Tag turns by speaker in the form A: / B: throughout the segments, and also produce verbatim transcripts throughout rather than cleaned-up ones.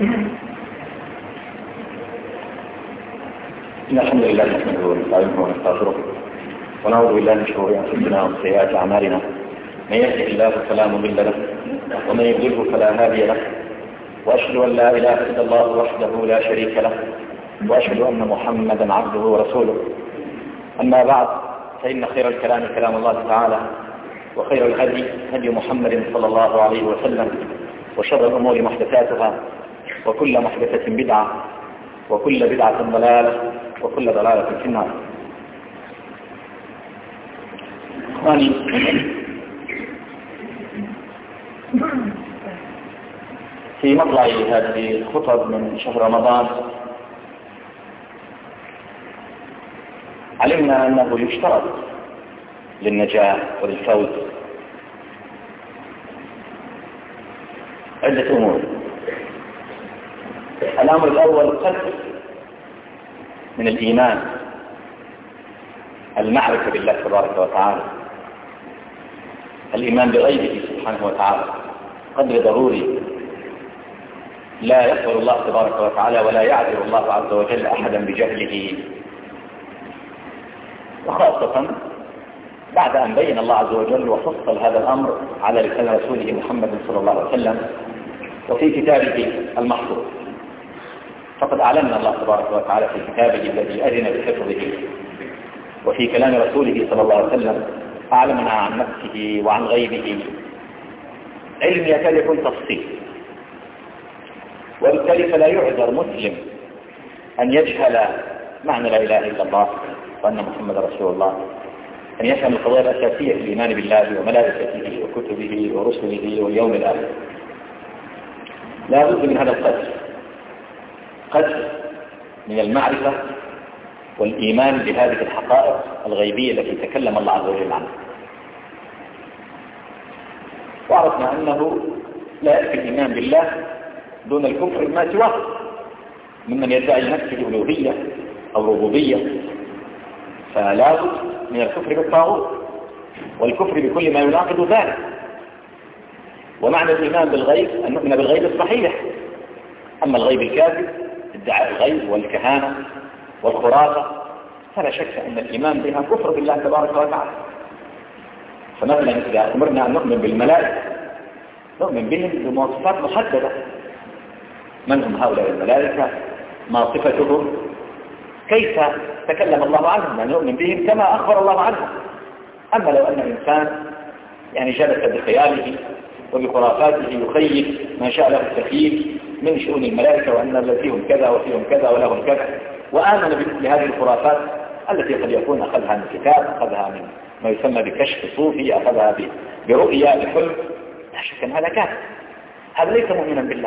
A: إن الحمد لله نحمده ونستعينه ونستغفره ونعوذ بالله من شرور أنفسنا ومن سيئات أعمالنا. من يهده الله فلا مضل له ومن يضلله فلا هادي له، وأشهد أن لا إله إلا الله وحده لا شريك له، وأشهد أن محمدا عبده ورسوله. أما بعد، فإن خير الكلام كلام الله تعالى، وخير الهدي هدي محمد صلى الله عليه وسلم، وشر الأمور محدثاتها، وكل محدثة بدعة، وكل بدعة ضلالة، وكل ضلالة في النار. إخواني، في مطلع هذه الخطب من شهر رمضان علمنا أنه يشترط للنجاة وللفوز عدة أمور. الأمر الأول قدر من الإيمان، المعرفة بالله تبارك وتعالى، الإيمان بغيبه سبحانه وتعالى قدر ضروري. لا يقبل الله تبارك وتعالى ولا يعذر الله عز وجل أحدا بجهله، وخاصة بعد أن بين الله عز وجل وفصل هذا الأمر على لسان رسوله محمد صلى الله عليه وسلم وفي كتابه المحفوظ. فقد أعلمنا الله تبارك وتعالى في كتابه الذي أذن بحفظه، وفي كلام رسوله صلى الله عليه وسلم أعلمنا عن نفسه وعن غيبه علم يكاد يكون تفصيل. وبالتالي فلا يعذر مسلم أن يجهل معنى لا إله إلا الله وأن محمد رسول الله، أن يفهم القضايا الأساسية في الإيمان بالله وملائكته وكتبه ورسله واليوم الآخر. لا بد من هذا القدر، قدر من المعرفة والإيمان بهذه الحقائق الغيبية التي تكلم الله عز وجل عنها. وعرفنا أنه لا يكفي الإيمان بالله دون الكفر بما سواه، ممن يدعي نفسه ألوهية أو ربوبية، فلا بد من الكفر بالطاغوت والكفر بكل ما يناقض ذلك. ومعنى الإيمان بالغيب أن نؤمن بالغيب الصحيح. أما الغيب الكاذب، ادعاء الغيب والكهانة والخرافة، فلا شك أن الإيمان بها كفر بالله تبارك وتعالى. فمثلا إذا أمرنا أن نؤمن بالملائكة نؤمن بهم بمواصفات محددة. من هم هؤلاء الملائكة؟ ما صفتهم؟ كيف تكلم الله عنهم؟ أن نؤمن بهم كما أخبر الله عنهم. أما لو أن الإنسان يعني جلس بخياله وبخرافاته يخيل ما شاء له التخييل من شؤون الملائكة، وأن فيهم كذا وفيهم كذا ولهم كذا، وآمن بمثل هذه الخرافات التي قد يكون أخذها من كتاب، أخذها من ما يسمى بكشف صوفي، أخذها برؤيا بحلم، لا شك أن هذا كافر، هذا ليس مؤمنا بالله.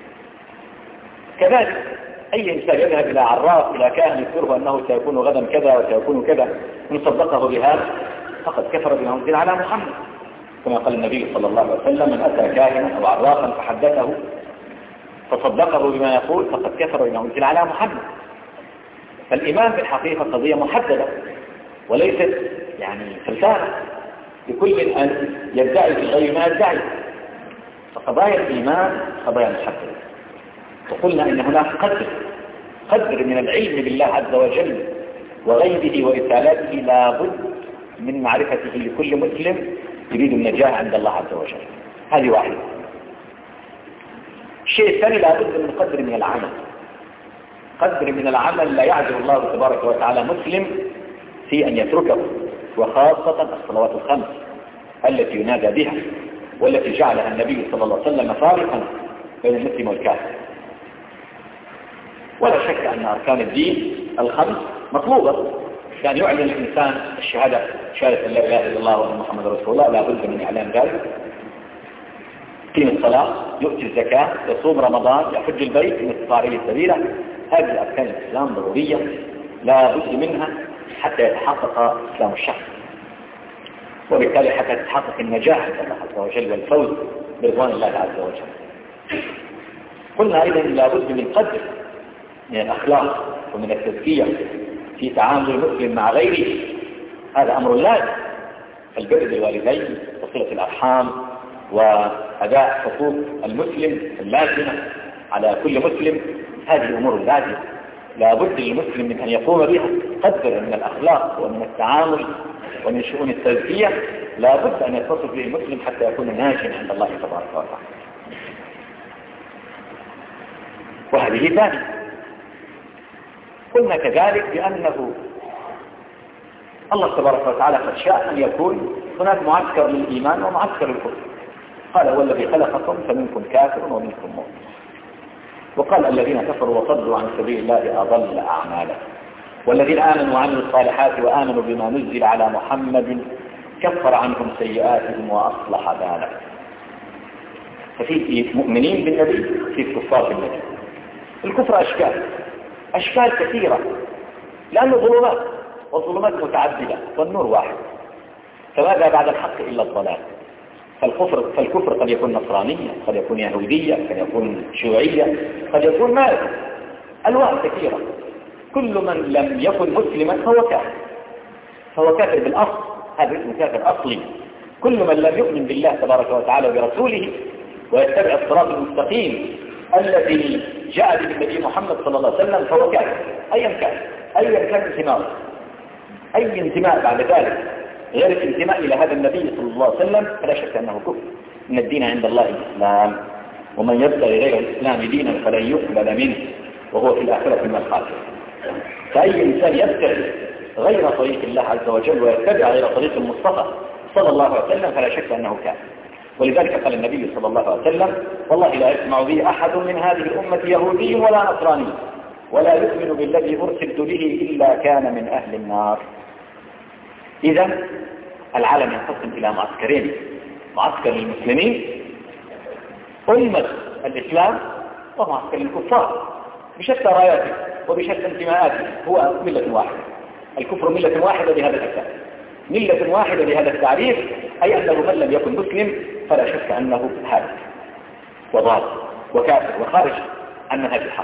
A: كذلك أي إنسان يذهب إلى عراف إلى كاهن يخبره أنه سيكون غدا كذا وسيكون كذا، من صدقه بهذا فقد كفر بما أنزل على محمد، كما قال النبي صلى الله عليه وسلم: من أتى كاهنا أو عرافا فحدثه فصدقه بما يقول فقد كفر بما أنزل على محمد. فالإيمان في الحقيقة قضية محددة وليست يعني فلسفة لكل أن يدعي في الغيب ما يدعي. فقضايا الإيمان قضايا محددة. وقلنا إن هناك قدر قدر من العلم بالله عز وجل وغيبه ورسالاته لا بد من معرفته لكل مسلم يريد النجاة عند الله عز وجل. هذه واحدة. الشيء الثاني لا بد من قدر من العمل، قدر من العمل لا يعذر الله تبارك وتعالى مسلم في أن يتركه، وخاصة الصلوات الخمس التي ينادى بها والتي جعلها النبي صلى الله عليه وسلم فارقا بين المسلم والكافر. ولا شك أن أركان الدين الخمس مطلوبة، يعني يعلن الإنسان الشهادة شهادة لا إله إلا الله وأن محمد رسول الله، لا بد من إعلان ذلك. يقيم الصلاة، يؤتي الزكاة، يصوم رمضان، يحج البيت إن استطاع إليه سبيلا. هذه أركان الإسلام ضرورية لا بد منها حتى يتحقق إسلام الشخص، وبالتالي حتى تتحقق النجاة عند الله عز وجل والفوز برضوان الله عز وجل. قلنا أيضا لا بد من قدر من الأخلاق ومن التزكية في تعامل المسلم مع غيره. هذا أمر لازم، البر بالوالدين وصلة الأرحام وأداء حقوق المسلم اللازمة على كل مسلم هذه أمور لازمة لا بد للمسلم من أن يقوم بها، قدر من الأخلاق ومن التعامل ومن شؤون التزكية لا بد أن يتصف به المسلم حتى يكون ناجيا عند الله تبارك وتعالى. وهذه ثانية. قلنا كذلك بأنه الله تبارك وتعالى قد شاء أن يكون هناك معسكر للإيمان ومعسكر للكفر. قال هو الذي خلقكم فمنكم كافر ومنكم مؤمن، وقال الذين كفروا وصدوا عن سبيل الله أضل أعمالا، والذين آمنوا وعملوا الصالحات وآمنوا بما نزل على محمد كفر عنهم سيئاتهم وأصلح بالهم. ففي مؤمنين بالنبي في كفار بالنبي. الكفر أشكال أشكال كثيرة لأنه ظلمات، والظلمات متعددة والنور واحد، فماذا بعد الحق إلا الضلال. فالكفر, فالكفر قد يكون نصرانية، قد يكون يهودية، قد يكون شيوعية، قد يكون ما يكون، أنواع كثيرة. كل من لم يكن مسلما فهو كافر، فهو كافر بالأصل، هذا اسمه كافر أصلي. كل من لم يؤمن بالله تبارك وتعالى وبرسوله ويتبع الصراط المستقيم الذي جاء به النبي محمد صلى الله عليه وسلم فهو كافر أيا كان، أيا كان انتماءه. أي انتماء بعد ذلك غير الانتماء إلى هذا النبي صلى الله عليه وسلم فلا شك أنه كفر. إن الدين عند الله الإسلام، ومن يبتغي غير الإسلام دينا فلن يقبل منه وهو في الآخرة من الخاسرين. فأي إنسان يبتغي غير طريق الله عز وجل ويتبع غير طريق المصطفى صلى الله عليه وسلم فلا شك أنه كافر. ولذلك قال النبي صلى الله عليه وسلم والله لا يسمع بي أحد من هذه الأمة يهودي ولا نصراني ولا يؤمن بالذي أرسلت به إلا كان من أهل النار. إذا العالم ينقسم إلى معسكرين: معسكر للمسلمين أمة الإسلام، ومعسكر للكفار بشتى راياته وبشتى انتماءاته. هو ملة واحدة، الكفر ملة واحدة بهذا الأساس، ملة واحدة بهذا التعريف، أي أنه من لم يكن مسلم فلا شك أنه هالك وضال وكافر وخارج عن منهج الحق.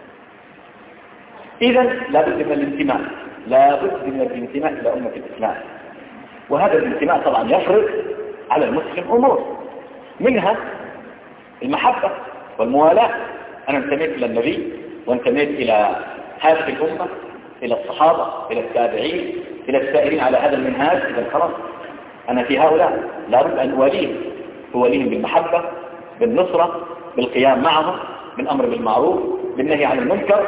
A: إذا لا بد من الانتماء، لا بد من الانتماء إلى أمة الإسلام. وهذا الانتماء طبعا يفرض على المسلم أمور، منها المحبة والموالاة. أنا انتميت إلى النبي وانتميت إلى هذه الأمة، إلى الصحابة، إلى التابعين، إلى السائرين على هذا المنهاج. إذا خلاص أنا في هؤلاء لا بد أن أوليهم، أوليهم بالمحبة، بالنصرة، بالقيام معهم، بالأمر بالمعروف، بالنهي عن المنكر،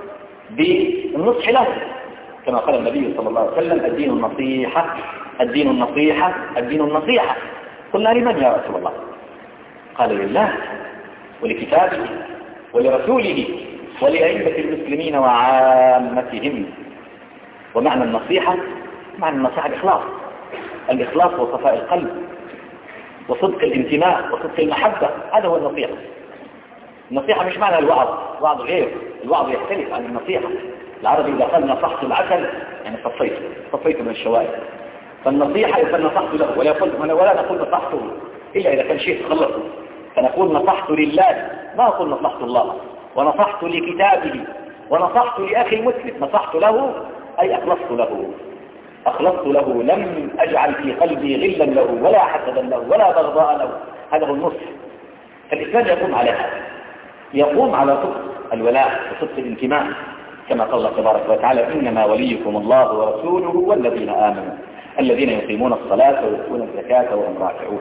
A: بالنصح لهم، كما قال النبي صلى الله عليه وسلم الدين النصيحة الدين النصيحة الدين النصيحة. قلنا لمن يا رسول الله؟ قال لله ولكتابه ولرسوله ولأئمة المسلمين وعامتهم. ومعنى النصيحة، معنى النصيحة الإخلاص، الإخلاص وصفاء القلب وصدق الانتماء وصدق المحبة، هذا هو النصيحة. النصيحة مش معنى الوعظ، الوعظ غير، الوعظ يختلف عن النصيحة. العربي إذا قال نصحت العسل يعني صفيت صفيت من الشوائب، فالنصيحة إذا نصحت له، ولا, يقول ولا نقول نصحته إلا إذا كان شيء تخلصه، فنقول نصحت لله، ما نقول نصحت الله، ونصحت لكتابه، ونصحت لأخي المسلم، نصحت له أي أخلصت له أخلصت له لم أجعل في قلبي غلا له ولا حسدا له ولا بغضاء له. هذا هو النصح. فالإسلام يقوم على هذا، يقوم على صدق الولاء وصدق الانتماء، كما قال الله تبارك وتعالى إنما وليكم الله ورسوله والذين آمنوا الذين يقيمون الصلاة ويؤتون الزكاة وهم راكعون.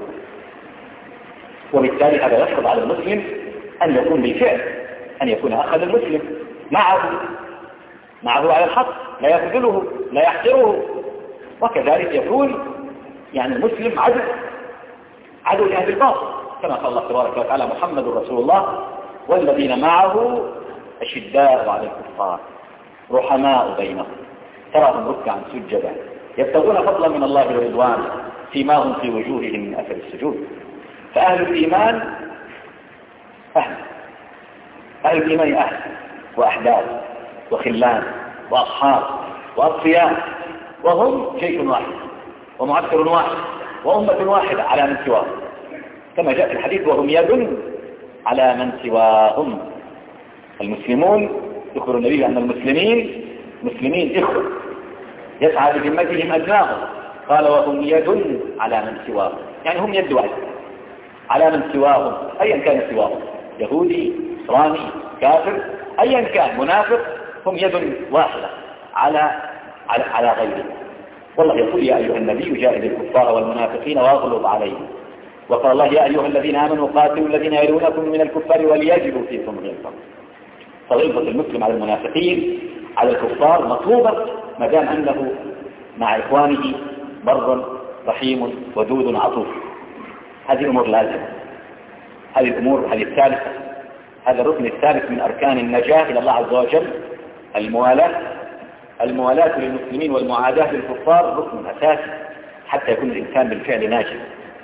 A: وبالتالي هذا يفرض على المسلم أن يكون بالفعل، أن يكون أخذ المسلم معه معه على الحق، لا يخذله لا يحقره. وكذلك يكون يعني المسلم عدو عدو لأهل الباطل، كما قال الله تبارك وتعالى محمد رسول الله والذين معه أشداء على الكفار رحماء بينهم تراهم ركعا سجدا يبتغون فضلا من الله ورضوانه سيماهم في وجوههم من أثر السجود. فأهل الإيمان أهل أهل الإيمان أهل وأحباب وخلان وأصحاب وأصفياء، وهم جيش واحد ومعسكر واحد وأمة واحدة على من سواهم، كما جاء في الحديث وهم يد على من سواهم. المسلمون يخبر النبي أن المسلمين مسلمين إخوة يسعى بذمتهم أدناهم، قال وهم يد على من سواهم، يعني هم يد واحد على من سواهم أيا كان سواهم، يهودي نصراني كافر أيا كان منافق هم يد واحدة على على على غيره. والله يقول يا أيها النبي جاهد الكفار والمنافقين واغلظ عليهم، وقال الله يا أيها الذين آمنوا قاتلوا الذين يلونكم من الكفار وليجدوا فيكم غلظة. فغلظة المسلم على المنافقين على الكفار مطلوبة ما دام أنه مع إخوانه بر رحيم ودود عطوف. هذه أمور لازمة، هذه الأمور هذه الثالثة، هذا الركن الثالث من أركان النجاة إلى الله عز وجل، الموالاة. الموالاة للمسلمين والمعاداة للكفار ركن أساسي حتى يكون الإنسان بالفعل ناجح.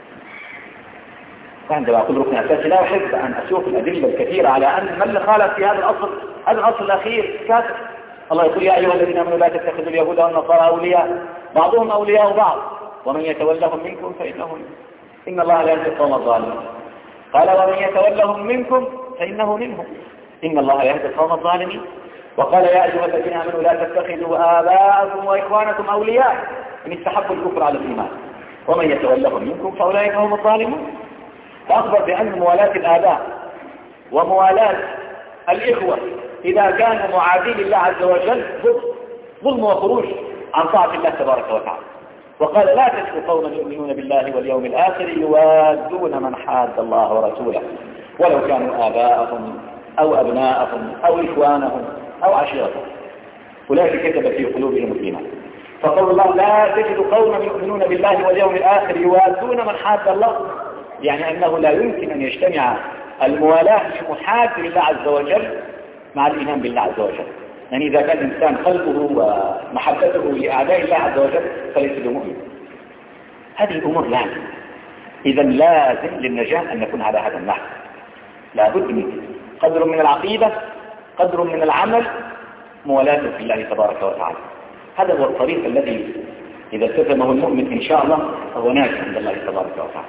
A: فعندما أقول ركن أساسي لا أحب أن أسوق الأدلة الكثيرة على أن من اللي خالف في هذا الأصل، هذا الأصل الأخير كافر. الله يقول يا أيها الذين آمنوا لا تتخذوا اليهود والنصارى أولياء بعضهم أولياء بعض ومن يتولهم منكم فإنه إن الله لا يهدي القوم الظالمين. قال ومن يتولهم منكم فإنه منهم إن الله لا يهدي القوم الظالمين. وقال يا أيها الذين آمنوا لا تتخذوا آباءكم وإخوانكم أولياء إن استحبوا الكفر على الإيمان ومن يتولهم منكم فأولئك هم الظالمون. فأخبر بأن موالاة الآباء وموالاة الإخوة إذا كانوا معادين لله عز وجل ظلم وخروج عن طاعة الله تبارك وتعالى. وقال لا تجد قوما يؤمنون بالله واليوم الآخر يوادون من حاد الله ورسوله ولو كانوا آباءهم أو أبناءهم أو إخوانهم أو عشيرتهم أولئك كتب في قلوبهم الإيمان. فقول الله لا تجد قوما يؤمنون بالله واليوم الآخر يوادون من حاد الله، يعني أنه لا يمكن أن يجتمع الموالاة لمحاد لله عز وجل مع الإيمان بالله عز وجل. يعني إذا كان الإنسان قلبه ومحبته لأعداء الله عز وجل فليس بمؤمن. هذه الأمور لازم، إذا لازم للنجاة أن نكون على هذا النحو. لابد من قدر من العقيدة، قدر من العمل، موالاة في الله تبارك وتعالى. هذا هو الطريق الذي إذا التزمه المؤمن إن شاء الله فهو ناجح عند الله تبارك وتعالى.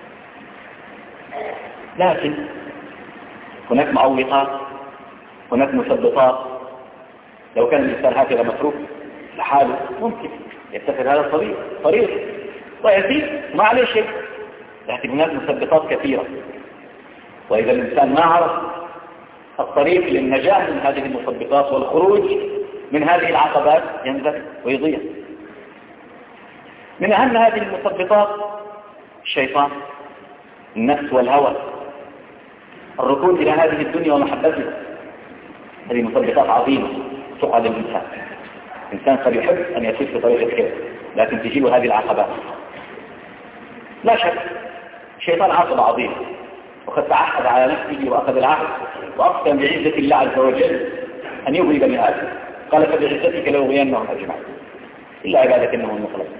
A: لكن هناك معوقات، هناك مثبطات. لو كان الإنسان هكذا متروك لحاله ممكن يتخذ هذا الطريق طريق ويزيد ما عليه شيء، لكن هناك مثبطات كثيرة. وإذا الإنسان ما عرف الطريق للنجاة من هذه المثبطات والخروج من هذه العقبات ينزل ويضيع. من أهم هذه المثبطات الشيطان، النفس والهوى، الركون إلى هذه الدنيا ومحبتها. هذه مثبطات عظيمة تقعد الإنسان. الإنسان قد يحب أن يسير في طريق الخير لكن تجيله هذه العقبات. لا شك الشيطان عقبة عظيمة، وقد تعهد على نفسه وأخذ العهد وأقسم بعزة الله عز وجل أن يغوي بني آدم. قال فبعزتك لأغوينهم أجمعين إلا عبادك إنهم المخلصون.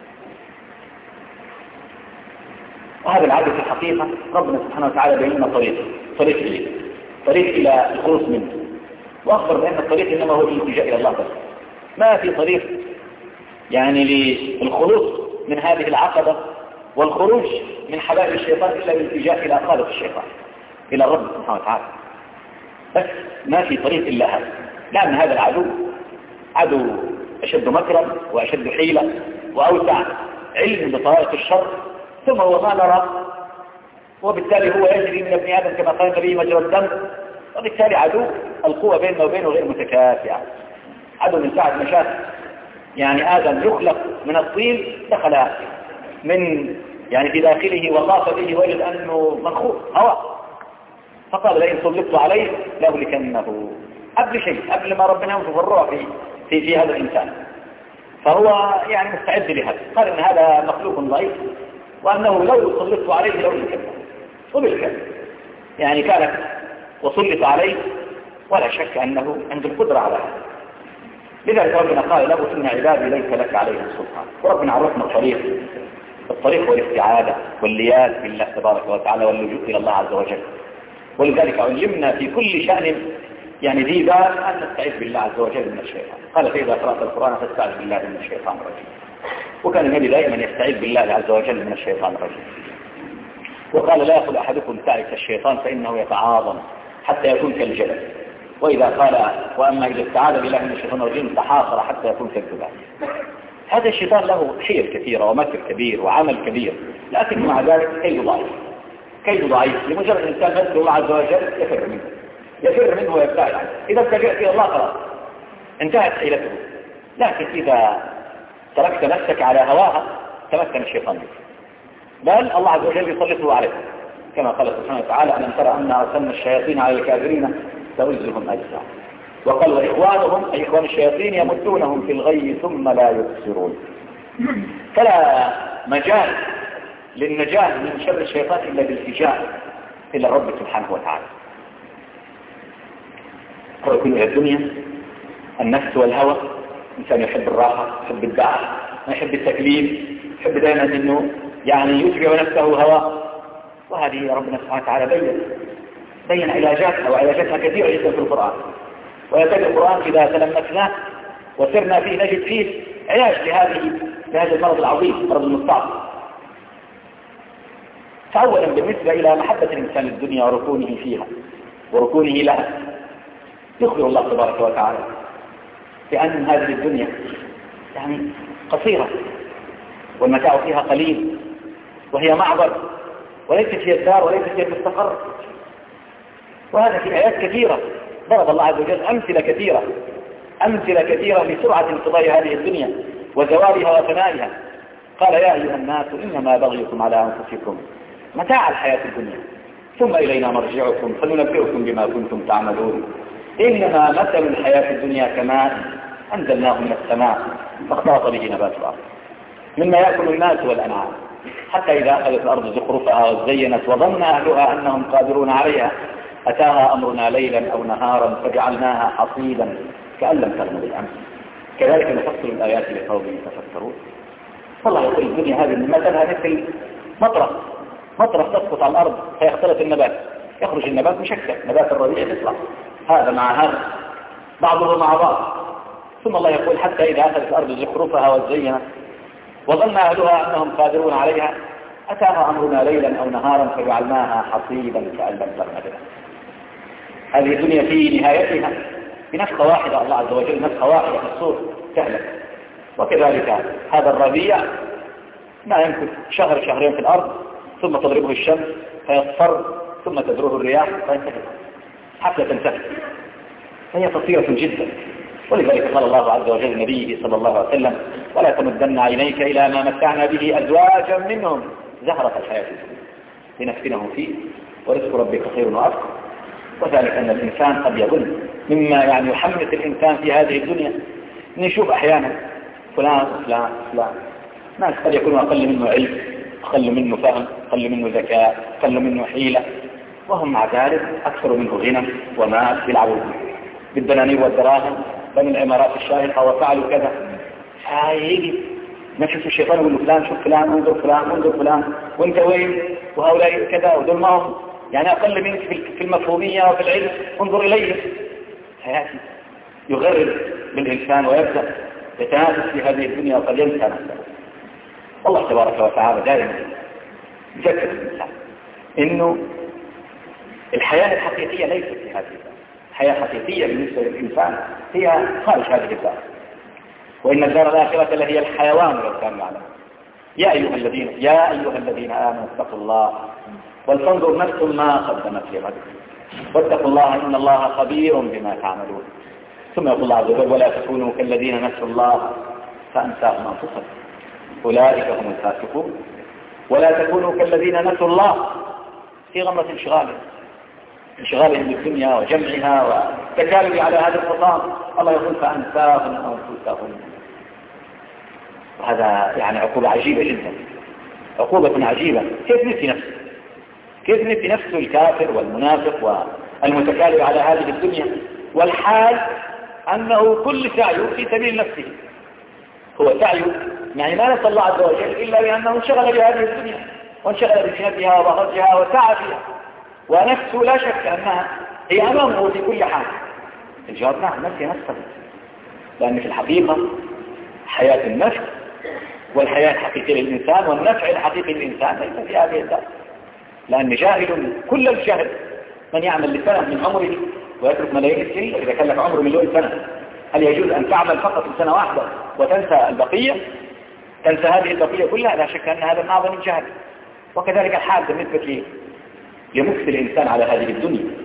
A: وهذا العهد في الحقيقة ربنا سبحانه وتعالى بين لنا طريق طريق إليه، طريق إلى الخلوص منه، وأخبر بأن الطريق إنما هو الالتجاء إلى الله بس. ما في طريق يعني للخلوص من هذه العقبة والخروج من حبائل الشيطان إلا بالالتجاء إلى خالق الشيطان، إلى الرب سبحانه وتعالى. بس ما في طريق إلا هذا، لأن هذا العدو عدو أشد مكرا وأشد حيلة وأوسع علم بطرائق الشر، ثم هو ما نرى، وبالتالي هو يجري من ابن آدم كما قال النبي مجرى الدم. وبالتالي عدو القوة بيننا وبينه غير متكافئة. عدو من ساعة ما شاف يعني آدم يخلق من الطين دخل من يعني في داخله وخاف به وجد أنه منخوف هواء، فقال لئن سلطت عليه لأهلكنه. قبل شيء قبل ما ربنا ينفخ الروح في في في هذا الإنسان، فهو يعني مستعد لهذا. قال إن هذا مخلوق ضعيف وأنه لو سلطت عليه لأهلكنه، وبالفعل يعني كانت وسلط عليه، ولا شك أنه عنده القدرة على هذا. لذلك ربنا قال له إن عبادي ليس لك عليهم سلطان. وربنا عرفنا الطريق، الطريق والاستعاذة واللياذ بالله تبارك وتعالى واللجوء إلى الله عز وجل. ولذلك علمنا في كل شأن يعني ذي بال أن نستعيذ بالله عز وجل من الشيطان. قال فإذا قرأت القرآن فاستعذ بالله من الشيطان الرجيم. وكان النبي دائما يستعيذ بالله عز وجل من الشيطان الرجيم. وقال لا يأخذ أحدكم تعس الشيطان فإنه يتعاظم حتى يكون كالجبل. وإذا قال وأما إذا استعاذ بالله من الشيطان الرجيم تحاصر حتى يكون كالجبال. هذا الشيطان له حيل كثيرة ومكر كبير وعمل كبير، لكن مع ذلك كيد ضعيف، كيد ضعيف. لمجرد الإنسان يذكر الله عز وجل يفر منه، يفر منه ويبتعد عنه. إذا اتجأت إلى الله خلاص انتهت حيلته. لكن إذا تركت نفسك على هواها تمكن الشيطان منك، بل الله عز وجل يسلطه عليك، كما قال سبحانه وتعالى: ألم ترى أن أرسلنا الشياطين على الكافرين تؤزهم أجزاء. وقال: وإخوانهم أي إخوان الشياطين يمدونهم في الغي ثم لا يبصرون. فلا مجال للنجاة من شر الشيطان إلا بالالتجاء إلى الرب سبحانه وتعالى. ويكون إلى الدنيا النفس والهوى، إنسان يحب الراحة، يحب الدعاء، ما يحب التكليف، يحب دائما أنه يعني يشبع نفسه هوى. وهذه ربنا سبحانه وتعالى بين بين علاجاتها، وعلاجاتها كثيرة جدا في القرآن. ويكاد القرآن إذا تلمسناه وسرنا فيه نجد فيه علاج لهذه لهذا المرض العظيم، مرض المستعصي. فأولا بالنسبة إلى محبة الإنسان للدنيا وركونه فيها وركونه لها، يخبر الله تبارك وتعالى بأن هذه الدنيا يعني قصيرة، والمتاع فيها قليل، وهي معبر، وليست هي الدار، وليست هي المستقر. وهذا في آيات كثيرة ضرب الله عز وجل أمثلة كثيرة أمثلة كثيرة لسرعة انقضاء هذه الدنيا وزوالها وفنائها. قال: يا أيها الناس إنما بغيكم على أنفسكم متاع الحياة الدنيا ثم إلينا مرجعكم فننبئكم بما كنتم تعملون. إنما مثل الحياة الدنيا كماء أنزلناه من السماء فاختلط به نبات الأرض مما يأكل الناس والأنعام حتى إذا أخذت الأرض زخرفها وزينت وظن أهلها أنهم قادرون عليها أتاها أمرنا ليلا أو نهارا فجعلناها حصيدا كأن لم تغن بالأمس كذلك نفصل الآيات لقوم يتفكرون. والله يقول الدنيا هذه مثلها مثل مطرة مطرة تسقط على الأرض فيختلط النبات، يخرج النبات مشكل، نبات الربيع يطلع هذا مع هذا بعضه مع بعض. ثم الله يقول: حتى إذا أخذت الأرض زخرفها وزينت وظن أهلها أنهم قادرون عليها أتاها أمرنا ليلا أو نهارا فجعلناها حصيدا كأن لم تغن بها. هذه الدنيا في نهايتها بنفخة واحدة، الله عز وجل نفخة واحدة في الصور تهلك. وكذلك هذا الربيع ما يمكث شهر شهرين في الأرض ثم تضربه الشمس فيصفر ثم تدروه الرياح فينتهي حتى تنتهي، فهي قصيرة جدا. ولذلك قال الله عز وجل لنبيه صلى الله عليه وسلم: ولا تمدن عينيك إلى ما متعنا به أزواجا منهم زهرة الحياة الدنيا لنفتنهم فيه ورزق ربك خير وأبقى. وذلك أن الإنسان قد يظن مما يعني يحمس الإنسان في هذه الدنيا أن يشوف أحيانا فلان فلان فلان ناس قد يكونوا أقل منه علم، أقل منه فهم، أقل منه ذكاء، أقل منه حيلة، وهم مع ذلك أكثر منه غنى ومال يلعبوا بالدنانير والدراهم بل العمارات الشاهقة وفعلوا كذا. فيجي نفس الشيطان يقول له: فلان شوف فلان، انظر فلان انظر فلان، وانت وين؟ وهؤلاء كذا ودول ما هم يعني أقل منك في المفهومية وفي العلم، انظر إليه. فيأتي يغرر بالإنسان ويبدأ يتنافس في هذه الدنيا وقد ينسى نفسه. الله تبارك وتعالى دائما يذكر الإنسان إنه الحياة الحقيقية ليست في هذه الدار. الحياة الحقيقية بالنسبة للإنسان هي خارج هذه الدار، وإن الدار الآخرة لهي الحيوان لو كانوا يعلمون. يا أيها الذين يا أيها الذين آمنوا اتقوا الله ولتنظر نفس ما قدمت لغد واتقوا الله إن الله خبير بما تعملون. ثم يقول الله عز وجل: ولا تكونوا كالذين نسوا الله فأنساهم أنفسهم أولئك هم الفاسقون. ولا تكونوا كالذين نسوا الله في غمرة انشغالهم انشغالهم بالدنيا وجمعها والتكالب على هذا الحطام. الله يقول: فأنساهم أنفسهم. وهذا يعني عقوبة عجيبة جدا، عقوبة عجيبة. كيف نسي نفسه؟ كيف نسي نفسه الكافر والمنافق والمتكالب على هذه الدنيا، والحال أنه كل سعيه في سبيل نفسه، هو سعيه يعني ما نسى الله عز وجل إلا لأنه انشغل بهذه الدنيا وانشغل بزينتها وبهجها وسعى فيها، ونفسه لا شك أنها هي أمامه في كل حال. الجواب: نعم، نسي نفسه، لأن في الحقيقة حياة النفس والحياة الحقيقية للإنسان والنفع الحقيقي للإنسان ليس في هذه الدار. لأن جاهل كل الجهل من يعمل لسنة من عمره ويترك ملايين السنين. إذا كان لك عمر مليون سنة هل يجوز أن تعمل فقط سنة واحدة وتنسى البقية؟ تنسى هذه البقية كلها؟ لا شك أن هذا من أعظم الجهل. وكذلك الحال بالنسبة لمكس الإنسان على هذه الدنيا،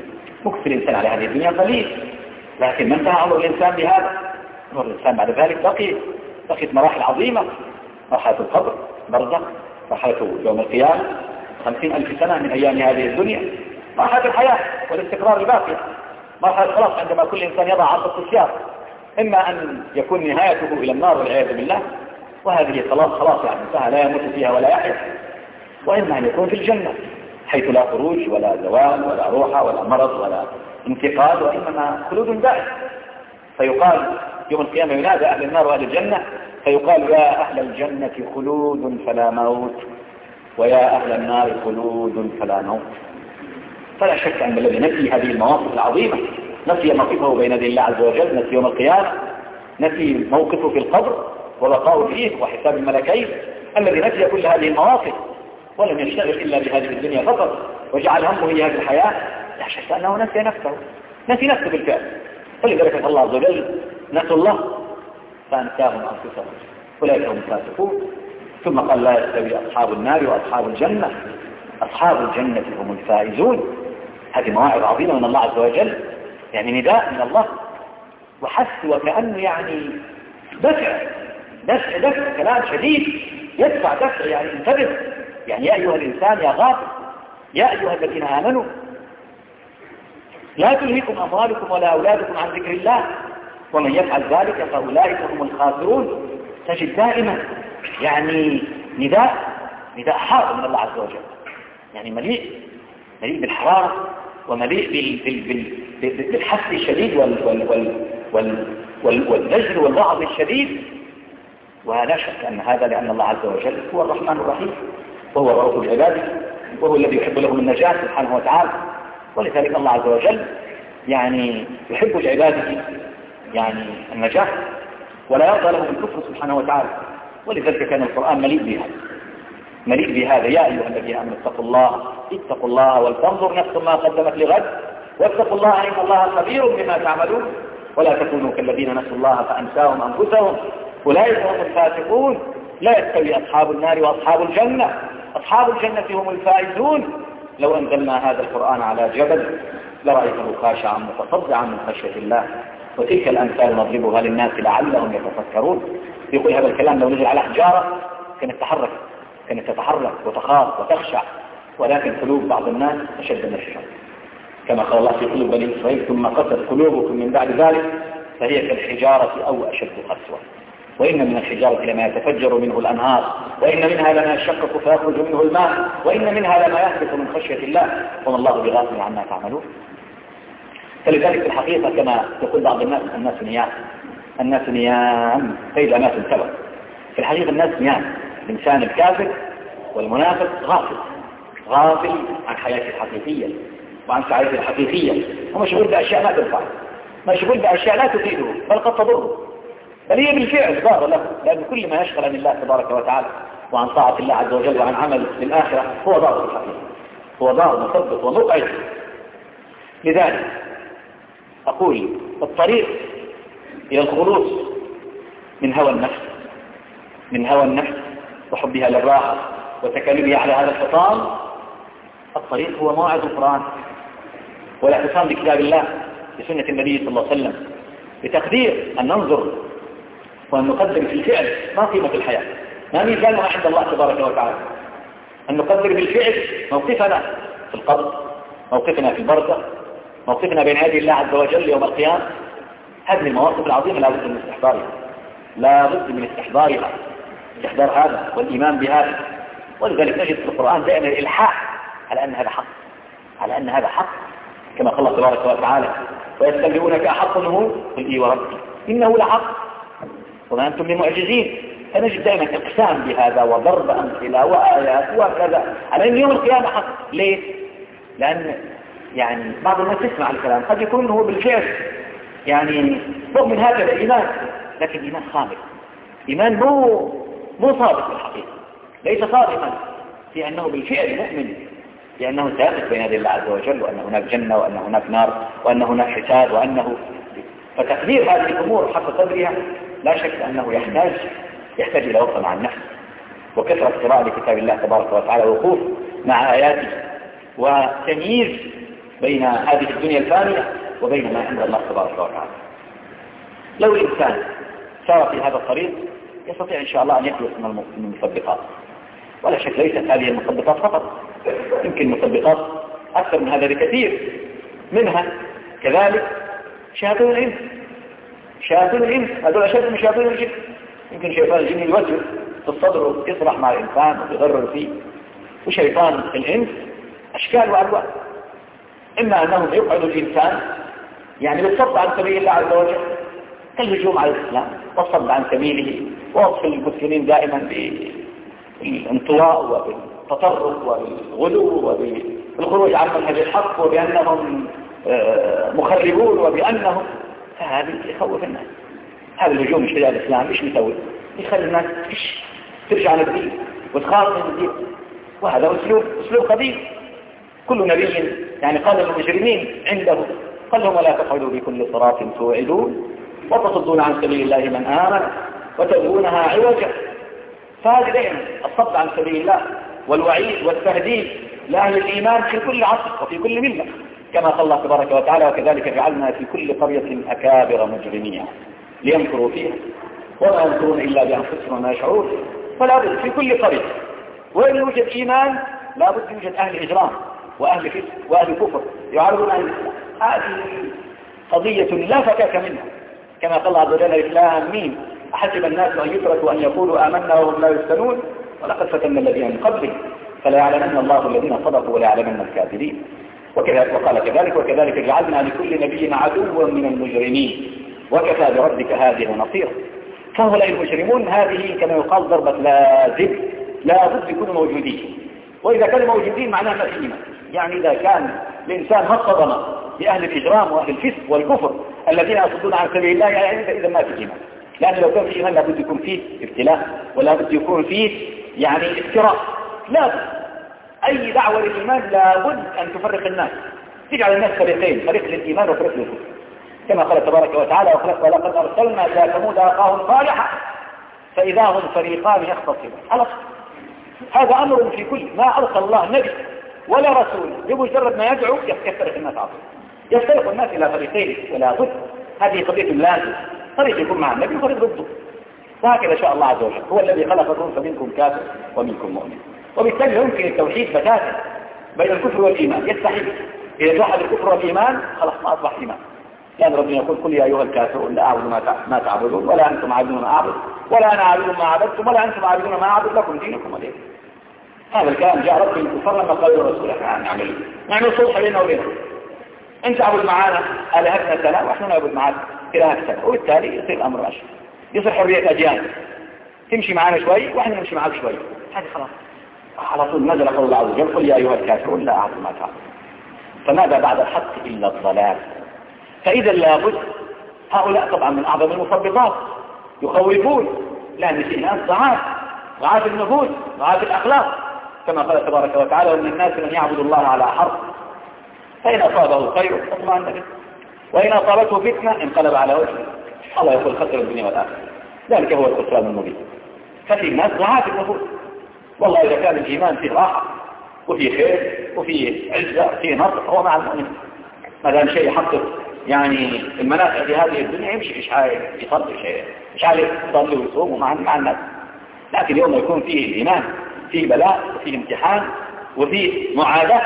A: مكث الإنسان على هذه الدنيا قليل، لكن ما انتهى عمر الإنسان بهذا. عمر الإنسان بعد ذلك بقي بقيت مراحل عظيمة، مرحلة القبر، برزخ، مرحلة يوم القيامة، خمسين ألف سنة من أيام هذه الدنيا، مرحلة الحياة والاستقرار الباقية، مرحلة خلاص عندما كل إنسان يضع عصا السياق، إما أن يكون نهايته إلى النار والعياذ بالله، وهذه خلاص خلاص يعني انتهى لا يموت فيها ولا يحيا، وإما أن يكون في الجنة حيث لا خروج ولا زوال ولا روحة ولا مرض ولا انتقال، وإنما خلود دائم. فيقال يوم القيامة ينادى أهل النار وأهل الجنة فيقال يا أهل الجنة خلود فلا موت، ويا أهل النار خلود فلا موت. فلا شك أن الذي نسي هذه المواقف العظيمة، نسي موقفه بين يدي الله عز وجل، نسي يوم القيامة، نسي موقفه في القبر وبقاء فيه وحساب الملكين، الذي نسي كل هذه المواقف ولم يشتغل إلا بهذه الدنيا فقط وجعل همه هي هذه الحياة، لا شك أنه نسي نفسه، نسي نفسه بالفعل. فلذلك الله عز وجل نسوا الله فأنساهم أنفسهم أولئك هم الفاسقون. ثم قال لا يستوي أصحاب النار وأصحاب الجنة، أصحاب الجنة هم الفائزون. هذه مواعظ عظيمة من الله عز وجل، يعني نداء من الله وحث، وكأنه يعني دفع دفع دفع كلام شديد يدفع دفع، يعني انتبه، يعني يا أيها الإنسان يا غافل، يا أيها الذين آمنوا لا تلهكم أموالكم ولا أولادكم عن ذكر الله ومن يفعل ذلك فأولئك هم الخاسرون. تجد دائما يعني نداء نداء حار من الله عز وجل، يعني مليء مليء بالحرارة ومليء بالحث الشديد والزجر والوعظ الشديد. ولا شك أن هذا لأن الله عز وجل هو الرحمن الرحيم، وهو الرؤوف بعباده، وهو الذي يحب لهم النجاة سبحانه وتعالى. ولذلك الله عز وجل يعني يحب لعباده يعني النجاة ولا يرضى لهم الكفر سبحانه وتعالى. ولذلك كان القرآن مليء بها مليء بهذا يا أيها الذين آمنوا اتقوا الله اتقوا الله ولتنظر نفس ما قدمت لغد واتقوا الله إن الله خبير بما تعملون ولا تكونوا كالذين نسوا الله فأنساهم أنفسهم أولئك هم الفاسقون. لا يستوي أصحاب النار وأصحاب الجنة، أصحاب الجنة هم الفائزون. لو أنزلنا هذا القرآن على جبل لرأيته خاشعا متصدعا من خشية الله وتلك الأمثال نضربها للناس لعلهم يتفكرون. يقول هذا الكلام لو نزل على حجارة كانت تتحرك كانت تتحرك وتخاف وتخشع، ولكن قلوب بعض الناس أشد من الحجارة، كما قال الله في قلوب بني إسرائيل ثم قست قلوبكم من بعد ذلك فهي كالحجارة أو أشد قسوة. وإن من الحجارة لما يتفجر منه الأنهار وإن منها لما يشقق فيخرج منه الماء وإن منها لما يهبط من خشية الله وما الله بغافل عما تعملون. فلذلك في الحقيقة كما يقول بعض الناس الناس نيام الناس نيام فإذا ما تنتبه. في الحقيقة الناس نيام، الإنسان الكافر والمنافق غافل غافل عن حياته الحقيقية وعن سعادته الحقيقية، ومشغول بأشياء ما تنفعه، مشغول بأشياء لا تفيده بل قد تضره، بل هي بالفعل ضار له، لأن كل ما يشغل عن الله تبارك وتعالى وعن طاعة الله عز وجل وعن عمل للآخرة هو ضار في الحقيقة، هو ضار مثبت ومقعد. لذلك أقول الطريق إلى الخلوص من هوى النفس من هوى النفس وحبها للراحة وتكالبها على هذا الحطام، الطريق هو موعد القرآن والاعتصام بكتاب الله بسنة النبي صلى الله عليه وسلم، بتقدير أن ننظر وأن نقدر في الفعل ما قيمة الحياة، ما ميزانها عند الله تبارك وتعالى، أن نقدر بالفعل موقفنا في القبر، موقفنا في البرزخ، موقفنا بين يدي الله عز وجل يوم القيامة. هذه المواقف العظيمة لا بد من استحضارها لا بد من استحضارها استحضار هذا والإيمان بهذا. ولذلك نجد في القرآن دائما الإلحاح على أن هذا حق على أن هذا حق كما قال الله تبارك وتعالى ويستنبئونك أحق هو قل إي وربي إنه لحق وما أنتم بمعجزين. فنجد دائما اقسام بهذا وضرب أمثلة وآيات وكذا على أن يوم القيامة حق. ليه؟ لأن يعني بعض الناس يسمع الكلام قد يكون هو بالفعل يعني مؤمن هذا الإيمان، لكن إيمان خامل، إيمان مو مو صادق في الحقيقة، ليس صادقا في أنه بالفعل مؤمن لأنه سيقف بين يدي الله عز وجل وأن هناك جنة وأن هناك نار وأن هناك حساب وأنه فتقدير هذه الأمور حق قدرها لا شك أنه يحتاج يحتاج إلى وقفة مع النفس وكثرة قراءة لكتاب الله تبارك وتعالى ووقوف مع آياته وتمييز بين هذه الدنيا الفانية وبين ما عند الله تبارك وتعالى. لو الإنسان سار في هذا الطريق يستطيع إن شاء الله أن يخلص من المثبطات، ولا شك ليست هذه المثبطات فقط، يمكن مثبطات أكثر من هذا بكثير، منها كذلك شياطين الإنس. شياطين الإنس هذول أشد من شياطين الجن. يمكن شيطان الجن يوسوس في الصدر ويصرح مع الإنسان ويغرر فيه، وشيطان الإنس أشكال وألوان. إما أنهم يقعدوا الإنسان يعني بالصد عن سبيل الله عز وجل كالهجوم على الإسلام والصد عن سبيله، ووصف المسلمين دائما بالانطواء وبالتطرف وبالغلو وبالخروج عن منهج الحق وبأنهم مخربون وبأنهم، فهذا يخوف الناس. هذا الهجوم على الإسلام ايش يسوي؟ يخلي الناس ترجع للدين وتخاف من الدين، وهذا أسلوب أسلوب قديم. كل نبي يعني قال للمجرمين عنده قال لهم: لا تقعدوا بكل صراط توعدون وتصدون عن سبيل الله من آمن وتبغونها عوجا. فهذا دائما الصد عن سبيل الله والوعيد والتهديد لأهل الإيمان في كل عصر وفي كل ملة، كما قال الله تبارك وتعالى: وكذلك جعلنا في كل قرية أكابر مجرمين ليمكروا فيها وما يمكرون إلا بأنفسهم وما يشعرون. فلا بد في كل قرية وإن يوجد إيمان لا بد يوجد أهل إجرام وأهل فسق وأهل كفر يعارضون أهل الإسلام. هذه قضية لا فكاك منها، كما قال الله عز وجل: الإسلام مين أحسب الناس أن يتركوا أن يقولوا آمنا وهم لا يفتنون ولقد فتنا الذين من قبلهم فلا يعلمن الله الذين صدقوا ولا يعلمن الكاذبين. وكذلك وقال كذلك: وكذلك جعلنا لكل نبي عدوا من المجرمين وكفى بربك هاديا ونصيرا. فهؤلاء المجرمون هذه كما يقال ضربة لازم، لا بد يكونوا موجودين، وإذا كانوا موجودين معناه ما في إيمان. يعني إذا كان الإنسان ما اصطدم بأهل الإجرام وأهل الفسق والكفر الذين يصدون عن سبيل الله يعني إذا ما في إيمان، لأن لو كان في إيمان لابد يكون فيه ابتلاء ولا بد يكون فيه يعني افتراء. لابد أي دعوة للإيمان لابد أن تفرق الناس، تجعل الناس فريقين، فريق للإيمان وفريق للكفر، كما قال تبارك وتعالى: ولقد أرسلنا إلى ثمود أخاهم صالحا فإذا هم فريقان يختصمون. هذا أمر في كل ما أرسل الله نبي ولا رسول بمجرد ما يدعو يفترق الناس عطوا يفترق الناس إلى فريقين، ولا بد هذه قضية لازم، فريق يكون مع النبي وفريق ضده، وهكذا شاء الله عز وجل. هو الذي خلقكم فمنكم كافر ومنكم مؤمن، وبالتالي يمكن التوحيد بتاتا بين الكفر والإيمان، يستحيل. إذا جحد الكفر والإيمان خلاص ما أصبح إيمان، لأن ربنا يقول: قل يا أيها الكافرون لا أعبد ما تعبدون ولا أنتم عابدون ما أعبد ولا أنا عابد ما عبدتم ولا أنتم عابدون ما أعبد لكم دينكم ولي. هذا الكلام جاء رب الكفار لما قالوا الرسول: احنا نعمل نعمل صلح بيننا وبينهم، أنت عبد معانا آلهتنا سنة وإحنا نعبد معاك إلهك سنة، وبالتالي يصير الأمر ماشي، يصير حرية أديان، تمشي معانا شوي وإحنا نمشي معاك شوي. هذه خلاص على طول نزل قول الله عز وجل: قل يا أيها الكافرون لا أعبد ما تعبدون. فماذا بعد الحق إلا الضلال؟ فإذا لابد هؤلاء طبعا من أعظم المثبطات يخوفون، لأن في ناس ضعاف ضعاف النفوس ضعاف الأخلاق، كما قال تبارك وتعالى: ومن الناس من يعبد الله على حرف فإن أصابه خير اطمأن به وإن أصابته فتنة انقلب على وجهه. الله يقول: خسر الدنيا والآخرة، ذلك هو الخسران المبين. ففي ناس ضعاف النفوس، والله إذا كان الإيمان فيه راحة وفيه خير وفيه عزة وفيه نصر هو مع المؤمن. ما دام شيء يحقق يعني المنافع في هذه الدنيا يمشي، مش عارف يصلي شيء، مش عارف يصلي ويصوم مع مع الناس. لكن يوم يكون فيه الإيمان فيه بلاء وفيه امتحان وفيه معاداة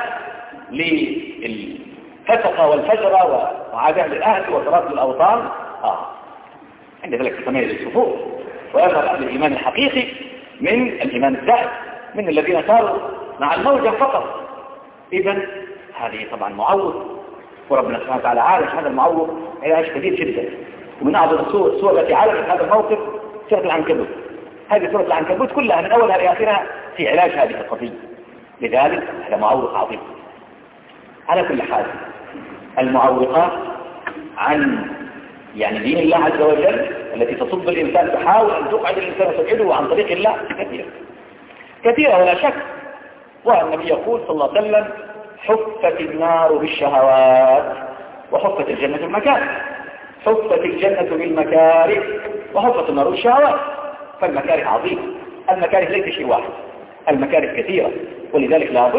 A: للفسقة والفجرة ومعاداة للأهل وتراث الأوطان، آه عند ذلك تتميز الصفوف ويظهر أهل الإيمان الحقيقي من الإيمان الزائد، من الذين صاروا مع الموجة فقط. إذن هذه طبعا معوض، وربنا سبحانه وتعالى عالج هذا المعوض علاج كبير جدا. ومن أعظم الصور الصور التي عالجت هذا الموقف سورة العنكبوت. هذه سورة العنكبوت كلها من أولها لآخرها في علاج هذه القضية، لذلك هذا معوض عظيم. على كل حال المعوقات عن يعني دين الله عز وجل التي تصد الإنسان، تحاول أن تقعد الإنسان وتبعده عن طريق الله كثيرة كثيرة ولا شك. والنبي يقول صلى الله عليه وسلم: حفت النار بالشهوات وحفت الجنة بالمكاره. حفت الجنة بالمكاره وحفت النار بالشهوات. فالمكاره عظيمة، المكاره ليس شيء واحد، المكاره كثيرة، ولذلك لابد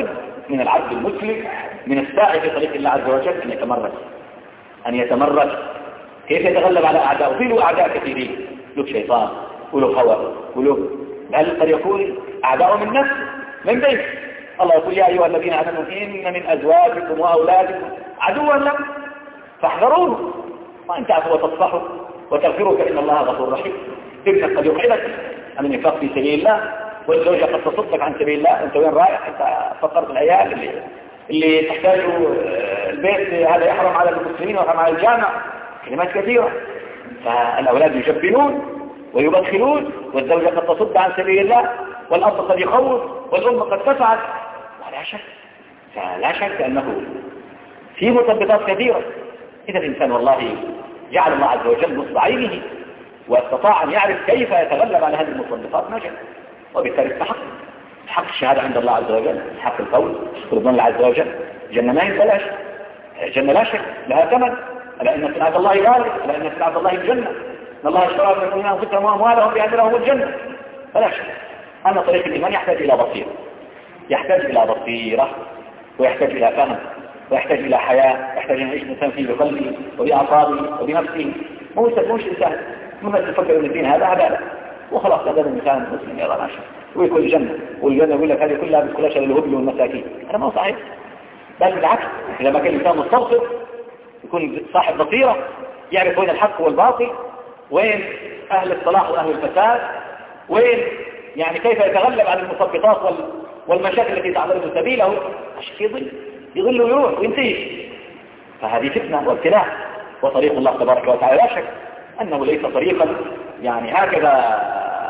A: من العبد المسلم من الساعي في طريق الله عز وجل أن يتمرس أن يتمرس كيف يتغلب على أعدائه. في له أعداء كثيرين، له شيطان وله هوى وله بل قد يكون أعداء من نفسه من بيت. الله يقول يا أيها الذين آمنوا إن من أزواجكم وأولادكم عدوا لكم فاحذروه وإن تعفوا وتصفحوا وتغفروا فإن الله غفور رحيم. ابنك قد يقعدك عن النفاق في سبيل الله، والزوجة قد تصدك عن سبيل الله. أنت وين رايح؟ أنت فقرت العيال اللي, اللي تحتاجوا البيت، هذا يحرم على المسلمين ويحرم على الجامع. كلمات كثيرة. فالأولاد يجبنون ويبخلون، والزوجة قد تصد عن سبيل الله، والأب قد يخوف، والأم قد تفعل. ولا شك فلا شك أنه في مثبطات كثيرة. إذا الإنسان والله جعل الله عز وجل نصب عينه واستطاع أن يعرف كيف يتغلب على هذه المثبطات نجح، وبالتالي استحق حق الشهادة عند الله عز وجل، حق القول، رضوان الله عز وجل. جنة ما ينبلاش، جنة لا شك لها ثمن. ألا إن سلعة الله غالية، ألا إن سلعة الله الجنة، إن الله اشترى من المؤمنين أنفسهم وأموالهم بأن لهم الجنة. فلا شك أن طريق الإيمان يحتاج إلى بصيرة، يحتاج إلى بصيرة، ويحتاج إلى فهم، ويحتاج إلى حياة، يحتاج أن يعيش الإنسان فيه بقلبه وبأعصابه وبنفسه. مو مش إنسان مما تفكر أن الدين هذا هذا وخلاص هذا الإنسان مسلم يلا ماشي ويكون الجنة، والجنة يقول لك هذه كلها بتكلها للهبل والمساكين. هذا ما هو صحيح، بل بالعكس. إذا ما كان الإنسان مستبصر يكون صاحب بصيرة، يعرف وين الحق والباطل، وين أهل الصلاح وأهل الفساد، وين يعني كيف يتغلب على المثبطات والمشاكل التي تعترض سبيله، عشان يضل يضل ويروح وينتهي. فهذه فتنة وابتلاء. وطريق الله تبارك وتعالى لا شك أنه ليس طريقا يعني هكذا